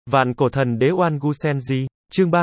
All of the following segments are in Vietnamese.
Vạn cổ thần đế Oan Gu Senji, chương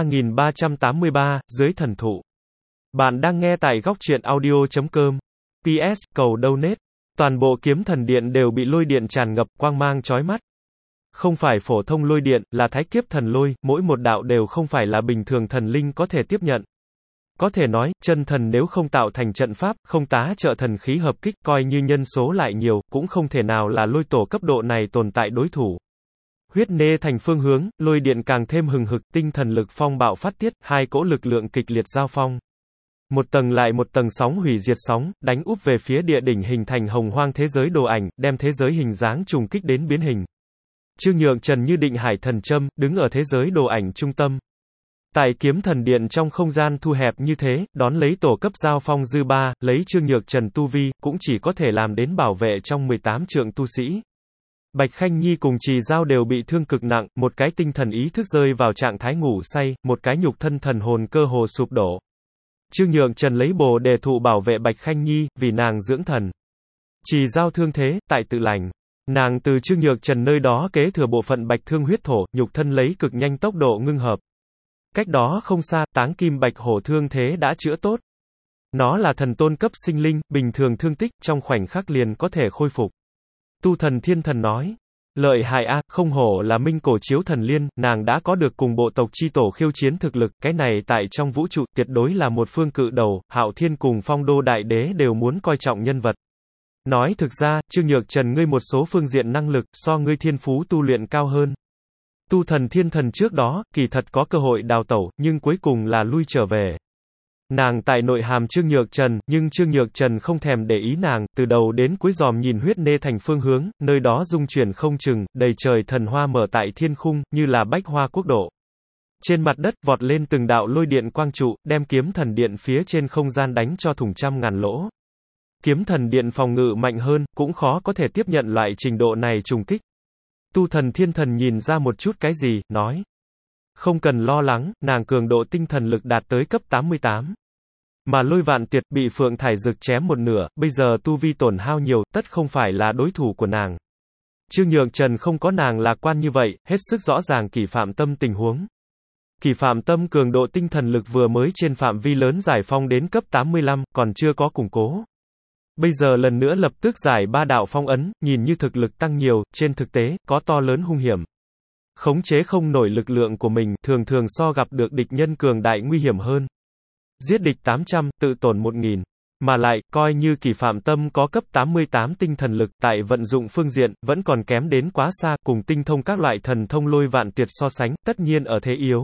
3383, dưới thần thụ. Bạn đang nghe tại góc truyện audio.com. PS, cầu donate. Toàn bộ kiếm thần điện đều bị lôi điện tràn ngập, quang mang chói mắt. Không phải phổ thông lôi điện, là thái kiếp thần lôi, mỗi một đạo đều không phải là bình thường thần linh có thể tiếp nhận. Có thể nói, chân thần nếu không tạo thành trận pháp, không tá trợ thần khí hợp kích, coi như nhân số lại nhiều, cũng không thể nào là lôi tổ cấp độ này tồn tại đối thủ. Huyết nê thành phương hướng, lôi điện càng thêm hừng hực, tinh thần lực phong bạo phát tiết, hai cỗ lực lượng kịch liệt giao phong. Một tầng lại một tầng sóng hủy diệt sóng, đánh úp về phía địa đỉnh hình thành hồng hoang thế giới đồ ảnh, đem thế giới hình dáng trùng kích đến biến hình. Trương Nhượng Trần như định hải thần châm, đứng ở thế giới đồ ảnh trung tâm. Tại kiếm thần điện trong không gian thu hẹp như thế, đón lấy tổ cấp giao phong dư ba, lấy Trương Nhược Trần tu vi, cũng chỉ có thể làm đến bảo vệ trong 18 trượng tu sĩ. Bạch Khanh Nhi cùng Trì Giao đều bị thương cực nặng, một cái tinh thần ý thức rơi vào trạng thái ngủ say, một cái nhục thân thần hồn cơ hồ sụp đổ. Trương Nhượng Trần lấy bồ đề thụ bảo vệ Bạch Khanh Nhi, vì nàng dưỡng thần. Trì Giao thương thế, tại tự lành. Nàng từ Trương Nhược Trần nơi đó kế thừa bộ phận bạch thương huyết thổ, nhục thân lấy cực nhanh tốc độ ngưng hợp. Cách đó không xa, Táng Kim Bạch Hổ thương thế đã chữa tốt. Nó là thần tôn cấp sinh linh, bình thường thương tích, trong khoảnh khắc liền có thể khôi phục. Tu Thần Thiên Thần nói, lợi hại a, không hổ là minh cổ chiếu thần liên, nàng đã có được cùng bộ tộc chi tổ khiêu chiến thực lực, cái này tại trong vũ trụ, tuyệt đối là một phương cự đầu, Hạo Thiên cùng Phong Đô Đại Đế đều muốn coi trọng nhân vật. Nói thực ra, Trương Nhược Trần ngươi một số phương diện năng lực, so ngươi thiên phú tu luyện cao hơn. Tu Thần Thiên Thần trước đó, kỳ thật có cơ hội đào tẩu, nhưng cuối cùng là lui trở về. Nàng tại nội hàm Trương Nhược Trần, nhưng Trương Nhược Trần không thèm để ý nàng, từ đầu đến cuối dòm nhìn huyết nê thành phương hướng, nơi đó dung chuyển không chừng, đầy trời thần hoa mở tại thiên khung, như là bách hoa quốc độ. Trên mặt đất vọt lên từng đạo lôi điện quang trụ, đem kiếm thần điện phía trên không gian đánh cho thủng trăm ngàn lỗ. Kiếm thần điện phòng ngự mạnh hơn, cũng khó có thể tiếp nhận loại trình độ này trùng kích. Tu Thần Thiên Thần nhìn ra một chút cái gì, nói. Không cần lo lắng, nàng cường độ tinh thần lực đạt tới cấp 88. Mà Lôi Vạn Tiệt bị Phượng Thải Dực chém một nửa, bây giờ tu vi tổn hao nhiều, tất không phải là đối thủ của nàng. Trương Nhược Trần không có nàng lạc quan như vậy, hết sức rõ ràng Kỷ Phạm Tâm tình huống. Kỷ Phạm Tâm cường độ tinh thần lực vừa mới trên phạm vi lớn giải phong đến cấp 85, còn chưa có củng cố. Bây giờ lần nữa lập tức giải 3 đạo phong ấn, nhìn như thực lực tăng nhiều, trên thực tế, có to lớn hung hiểm. Khống chế không nổi lực lượng của mình, thường thường so gặp được địch nhân cường đại nguy hiểm hơn. Giết địch 800, tự tổn 1000. Mà lại, coi như Kỷ Phạm Tâm có cấp 88 tinh thần lực, tại vận dụng phương diện, vẫn còn kém đến quá xa, cùng tinh thông các loại thần thông Lôi Vạn Tiệt so sánh, tất nhiên ở thế yếu.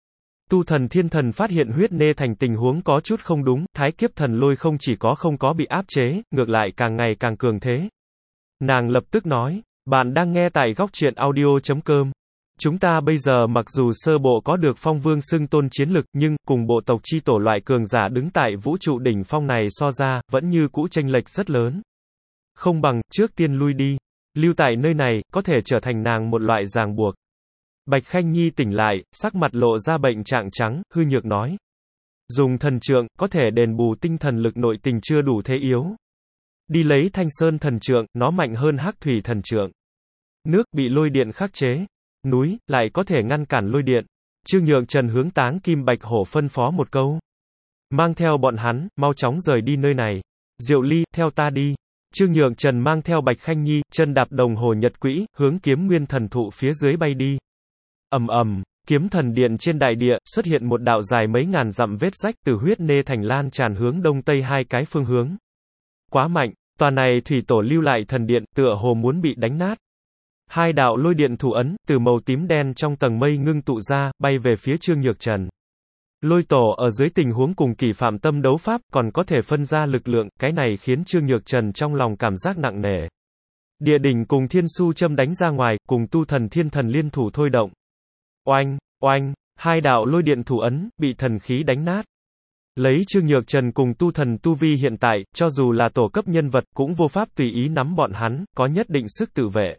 Tu Thần Thiên Thần phát hiện huyết nê thành tình huống có chút không đúng, thái kiếp thần lôi không chỉ không có bị áp chế, ngược lại càng ngày càng cường thế. Nàng lập tức nói, bạn đang nghe tại góc truyện audio.com. Chúng ta bây giờ mặc dù sơ bộ có được phong vương xưng tôn chiến lực, nhưng, cùng bộ tộc chi tổ loại cường giả đứng tại vũ trụ đỉnh phong này so ra, vẫn như cũ chênh lệch rất lớn. Không bằng, trước tiên lui đi. Lưu tại nơi này, có thể trở thành nàng một loại ràng buộc. Bạch Khanh Nhi tỉnh lại, sắc mặt lộ ra bệnh trạng trắng, hư nhược nói. Dùng thần trượng, có thể đền bù tinh thần lực nội tình chưa đủ thế yếu. Đi lấy Thanh Sơn thần trượng, nó mạnh hơn Hắc Thủy thần trượng. Nước, bị lôi điện khắc chế. Núi, lại có thể ngăn cản lôi điện. Trương Nhượng Trần hướng Táng Kim Bạch Hổ phân phó một câu. Mang theo bọn hắn, mau chóng rời đi nơi này. Diệu Ly, theo ta đi. Trương Nhượng Trần mang theo Bạch Khanh Nhi, chân đạp đồng hồ nhật quỹ, hướng kiếm nguyên thần thụ phía dưới bay đi. Ầm ầm, kiếm thần điện trên đại địa, xuất hiện một đạo dài mấy ngàn dặm vết rách từ huyết nê thành lan tràn hướng đông tây hai cái phương hướng. Quá mạnh, tòa này thủy tổ lưu lại thần điện, tựa hồ muốn bị đánh nát. Hai đạo lôi điện thủ ấn, từ màu tím đen trong tầng mây ngưng tụ ra, bay về phía Trương Nhược Trần. Lôi tổ ở dưới tình huống cùng Kỷ Phạm Tâm đấu pháp, còn có thể phân ra lực lượng, cái này khiến Trương Nhược Trần trong lòng cảm giác nặng nề. Địa đỉnh cùng Thiên Su châm đánh ra ngoài, cùng Tu Thần Thiên Thần liên thủ thôi động. Oanh, oanh, hai đạo lôi điện thủ ấn, bị thần khí đánh nát. Lấy Trương Nhược Trần cùng tu thần tu vi hiện tại, cho dù là tổ cấp nhân vật, cũng vô pháp tùy ý nắm bọn hắn, có nhất định sức tự vệ.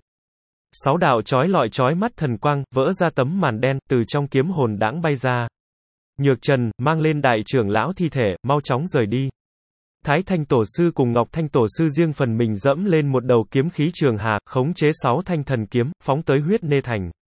6 đạo chói lọi chói mắt thần quang, vỡ ra tấm màn đen, từ trong kiếm hồn đãng bay ra. Nhược Trần, mang lên đại trưởng lão thi thể, mau chóng rời đi. Thái Thanh Tổ Sư cùng Ngọc Thanh Tổ Sư riêng phần mình dẫm lên một đầu kiếm khí trường hà, khống chế 6 thanh thần kiếm, phóng tới huyết nê thành.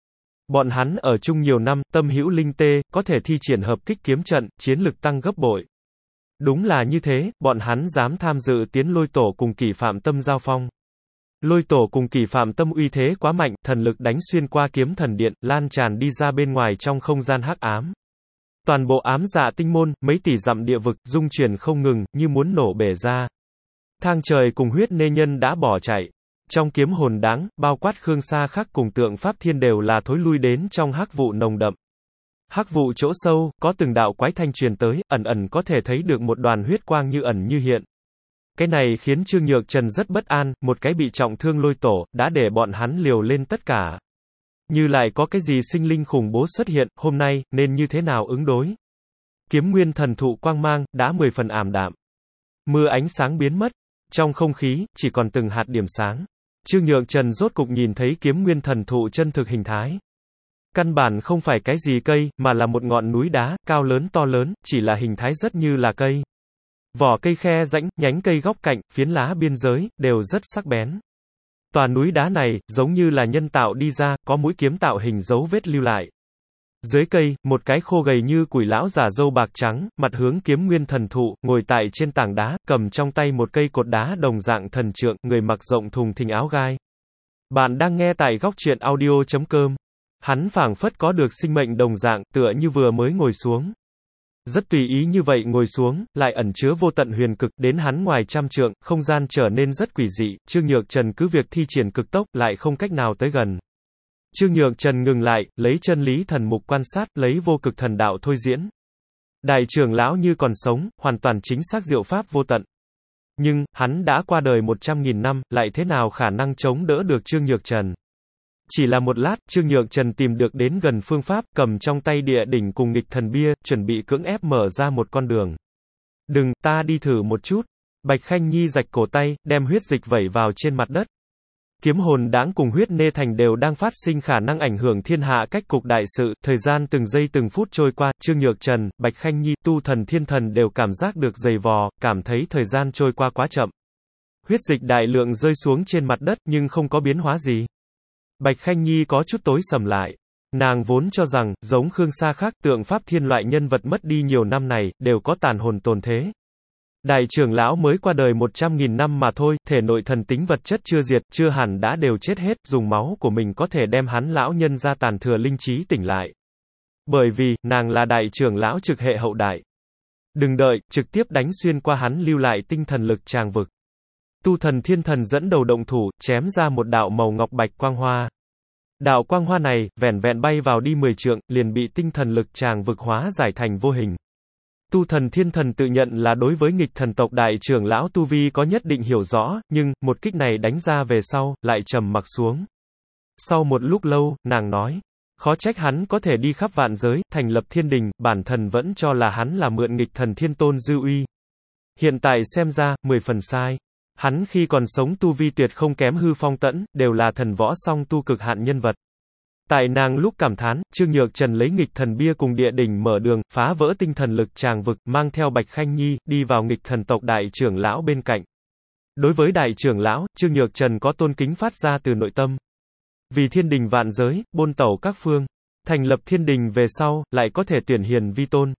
Bọn hắn ở chung nhiều năm, tâm hữu linh tê, có thể thi triển hợp kích kiếm trận, chiến lực tăng gấp bội. Đúng là như thế, bọn hắn dám tham dự tiến Lôi Tổ cùng Kỷ Phạm Tâm giao phong. Lôi Tổ cùng Kỷ Phạm Tâm uy thế quá mạnh, thần lực đánh xuyên qua kiếm thần điện, lan tràn đi ra bên ngoài trong không gian hắc ám. Toàn bộ ám dạ tinh môn, mấy tỷ dặm địa vực, rung chuyển không ngừng, như muốn nổ bể ra. Thang Trời cùng Huyết Nê Nhân đã bỏ chạy. Trong kiếm hồn đáng, bao quát Khương Sa Khắc cùng Tượng Pháp Thiên đều là thối lui đến trong hắc vụ nồng đậm. Hắc vụ chỗ sâu, có từng đạo quái thanh truyền tới, ẩn ẩn có thể thấy được một đoàn huyết quang như ẩn như hiện. Cái này khiến Trương Nhược Trần rất bất an, một cái bị trọng thương Lôi Tổ, đã để bọn hắn liều lên tất cả. Như lại có cái gì sinh linh khủng bố xuất hiện, hôm nay, nên như thế nào ứng đối? Kiếm nguyên thần thụ quang mang, đã 10 phần ảm đạm. Mưa ánh sáng biến mất. Trong không khí, chỉ còn từng hạt điểm sáng. Trương Nhược Trần rốt cục nhìn thấy kiếm nguyên thần thụ chân thực hình thái. Căn bản không phải cái gì cây, mà là một ngọn núi đá, cao lớn to lớn, chỉ là hình thái rất như là cây. Vỏ cây khe rãnh, nhánh cây góc cạnh, phiến lá biên giới, đều rất sắc bén. Tòa núi đá này, giống như là nhân tạo đi ra, có mũi kiếm tạo hình dấu vết lưu lại. Dưới cây, một cái khô gầy như củi lão giả râu bạc trắng, mặt hướng kiếm nguyên thần thụ, ngồi tại trên tảng đá, cầm trong tay một cây cột đá đồng dạng thần trượng, người mặc rộng thùng thình áo gai. Bạn đang nghe tại góc truyện audio.com. Hắn phảng phất có được sinh mệnh đồng dạng, tựa như vừa mới ngồi xuống. Rất tùy ý như vậy ngồi xuống, lại ẩn chứa vô tận huyền cực, đến hắn ngoài trăm trượng, không gian trở nên rất quỷ dị, Trương Nhược Trần cứ việc thi triển cực tốc, lại không cách nào tới gần. Trương Nhược Trần ngừng lại, lấy chân lý thần mục quan sát, lấy vô cực thần đạo thôi diễn. Đại trưởng lão như còn sống, hoàn toàn chính xác diệu pháp vô tận. Nhưng, hắn đã qua đời 100.000 năm, lại thế nào khả năng chống đỡ được Trương Nhược Trần? Chỉ là một lát, Trương Nhược Trần tìm được đến gần phương pháp, cầm trong tay địa đỉnh cùng nghịch thần bia, chuẩn bị cưỡng ép mở ra một con đường. Đừng, ta đi thử một chút. Bạch Khanh Nhi rạch cổ tay, đem huyết dịch vẩy vào trên mặt đất. Kiếm hồn đãng cùng huyết nê thành đều đang phát sinh khả năng ảnh hưởng thiên hạ cách cục đại sự, thời gian từng giây từng phút trôi qua, Trương Nhược Trần, Bạch Khanh Nhi, Tu Thần Thiên Thần đều cảm giác được dày vò, cảm thấy thời gian trôi qua quá chậm. Huyết dịch đại lượng rơi xuống trên mặt đất nhưng không có biến hóa gì. Bạch Khanh Nhi có chút tối sầm lại. Nàng vốn cho rằng, giống Khương Sa Khắc, Tượng Pháp Thiên loại nhân vật mất đi nhiều năm này, đều có tàn hồn tồn thế. Đại trưởng lão mới qua đời 100.000 năm mà thôi, thể nội thần tính vật chất chưa diệt, chưa hẳn đã đều chết hết, dùng máu của mình có thể đem hắn lão nhân ra tàn thừa linh trí tỉnh lại. Bởi vì, nàng là đại trưởng lão trực hệ hậu đại. Đừng đợi, trực tiếp đánh xuyên qua hắn lưu lại tinh thần lực tràng vực. Tu Thần Thiên Thần dẫn đầu động thủ, chém ra một đạo màu ngọc bạch quang hoa. Đạo quang hoa này, vẻn vẹn bay vào đi 10 trượng, liền bị tinh thần lực tràng vực hóa giải thành vô hình. Tu Thần Thiên Thần tự nhận là đối với nghịch thần tộc đại trưởng lão Tu Vi có nhất định hiểu rõ, nhưng, một kích này đánh ra về sau, lại trầm mặc xuống. Sau một lúc lâu, nàng nói, khó trách hắn có thể đi khắp vạn giới, thành lập thiên đình, bản thần vẫn cho là hắn là mượn nghịch thần thiên tôn dư uy. Hiện tại xem ra, 10 phần sai. Hắn khi còn sống tu vi tuyệt không kém Hư Phong Tẫn, đều là thần võ song tu cực hạn nhân vật. Tại nàng lúc cảm thán, Trương Nhược Trần lấy nghịch thần bia cùng địa đỉnh mở đường, phá vỡ tinh thần lực tràng vực, mang theo Bạch Khanh Nhi, đi vào nghịch thần tộc đại trưởng lão bên cạnh. Đối với đại trưởng lão, Trương Nhược Trần có tôn kính phát ra từ nội tâm. Vì thiên đình vạn giới, bôn tẩu các phương, thành lập thiên đình về sau, lại có thể tuyển hiền vi tôn.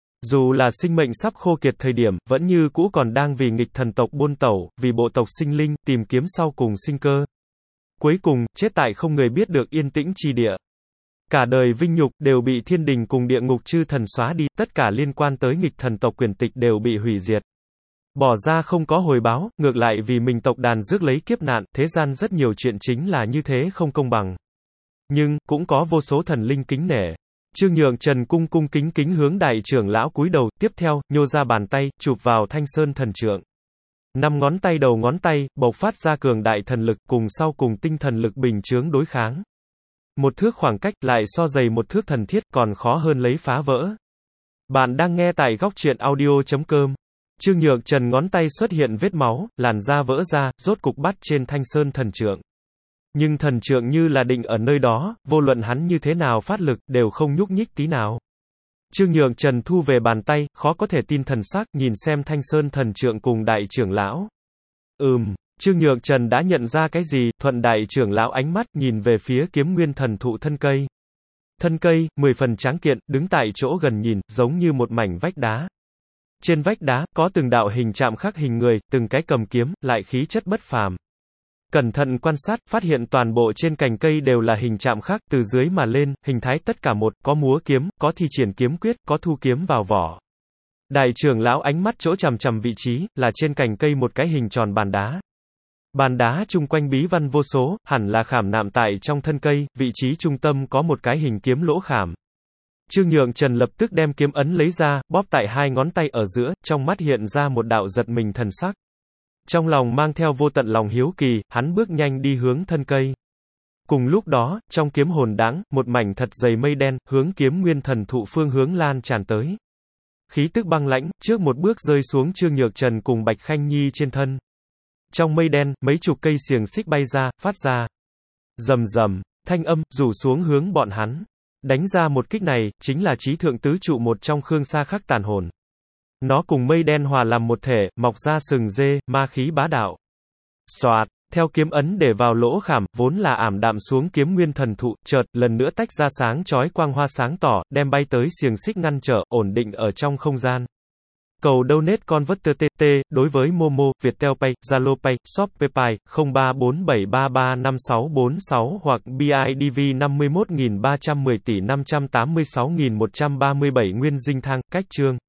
Dù là sinh mệnh sắp khô kiệt thời điểm, vẫn như cũ còn đang vì nghịch thần tộc buôn tẩu, vì bộ tộc sinh linh, tìm kiếm sau cùng sinh cơ. Cuối cùng, chết tại không người biết được yên tĩnh chi địa. Cả đời vinh nhục, đều bị thiên đình cùng địa ngục chư thần xóa đi, tất cả liên quan tới nghịch thần tộc quyền tịch đều bị hủy diệt. Bỏ ra không có hồi báo, ngược lại vì mình tộc đàn rước lấy kiếp nạn, thế gian rất nhiều chuyện chính là như thế không công bằng. Nhưng, cũng có vô số thần linh kính nể. Trương Nhược Trần cung cung kính kính hướng đại trưởng lão cúi đầu, tiếp theo, nhô ra bàn tay, chụp vào Thanh Sơn thần trượng. 5 ngón tay đầu ngón tay, bộc phát ra cường đại thần lực, cùng sau cùng tinh thần lực bình chướng đối kháng. Một thước khoảng cách, lại so dày một thước thần thiết, còn khó hơn lấy phá vỡ. Bạn đang nghe tại góc truyện audio.com. Trương Nhược Trần ngón tay xuất hiện vết máu, làn da vỡ ra, rốt cục bắt trên Thanh Sơn thần trượng. Nhưng thần trượng như là định ở nơi đó, vô luận hắn như thế nào phát lực, đều không nhúc nhích tí nào. Trương Nhược Trần thu về bàn tay, khó có thể tin thần sắc, nhìn xem Thanh Sơn thần trượng cùng đại trưởng lão. Trương Nhược Trần đã nhận ra cái gì, thuận đại trưởng lão ánh mắt, nhìn về phía kiếm nguyên thần thụ thân cây. Thân cây, 10 phần tráng kiện, đứng tại chỗ gần nhìn, giống như một mảnh vách đá. Trên vách đá, có từng đạo hình chạm khắc hình người, từng cái cầm kiếm, lại khí chất bất phàm. Cẩn thận quan sát, phát hiện toàn bộ trên cành cây đều là hình chạm khắc, từ dưới mà lên, hình thái tất cả một, có múa kiếm, có thi triển kiếm quyết, có thu kiếm vào vỏ. Đại trưởng lão ánh mắt chỗ chằm chằm vị trí, là trên cành cây một cái hình tròn bàn đá. Bàn đá chung quanh bí văn vô số, hẳn là khảm nạm tại trong thân cây, vị trí trung tâm có một cái hình kiếm lỗ khảm. Trương Nhượng Trần lập tức đem kiếm ấn lấy ra, bóp tại hai ngón tay ở giữa, trong mắt hiện ra một đạo giật mình thần sắc. Trong lòng mang theo vô tận lòng hiếu kỳ, hắn bước nhanh đi hướng thân cây. Cùng lúc đó, trong kiếm hồn đãng, một mảnh thật dày mây đen, hướng kiếm nguyên thần thụ phương hướng lan tràn tới. Khí tức băng lãnh, trước một bước rơi xuống Trương Nhược Trần cùng Bạch Khanh Nhi trên thân. Trong mây đen, mấy chục cây xiềng xích bay ra, phát ra rầm rầm, thanh âm, rủ xuống hướng bọn hắn. Đánh ra một kích này, chính là chí thượng tứ trụ một trong Khương Sa Khắc tàn hồn. Nó cùng mây đen hòa làm một thể, mọc ra sừng dê, ma khí bá đạo. Xoạt, theo kiếm ấn để vào lỗ khảm, vốn là ảm đạm xuống kiếm nguyên thần thụ, chợt, lần nữa tách ra sáng chói quang hoa sáng tỏ, đem bay tới xiềng xích ngăn trở, ổn định ở trong không gian. Cầu donate converter TT, đối với Momo, Viettel Pay, Zalo Pay, Shopee Pay, 0347335646 hoặc BIDV 51.310 tỷ 586.137 Nguyên Dinh Thang, cách chương.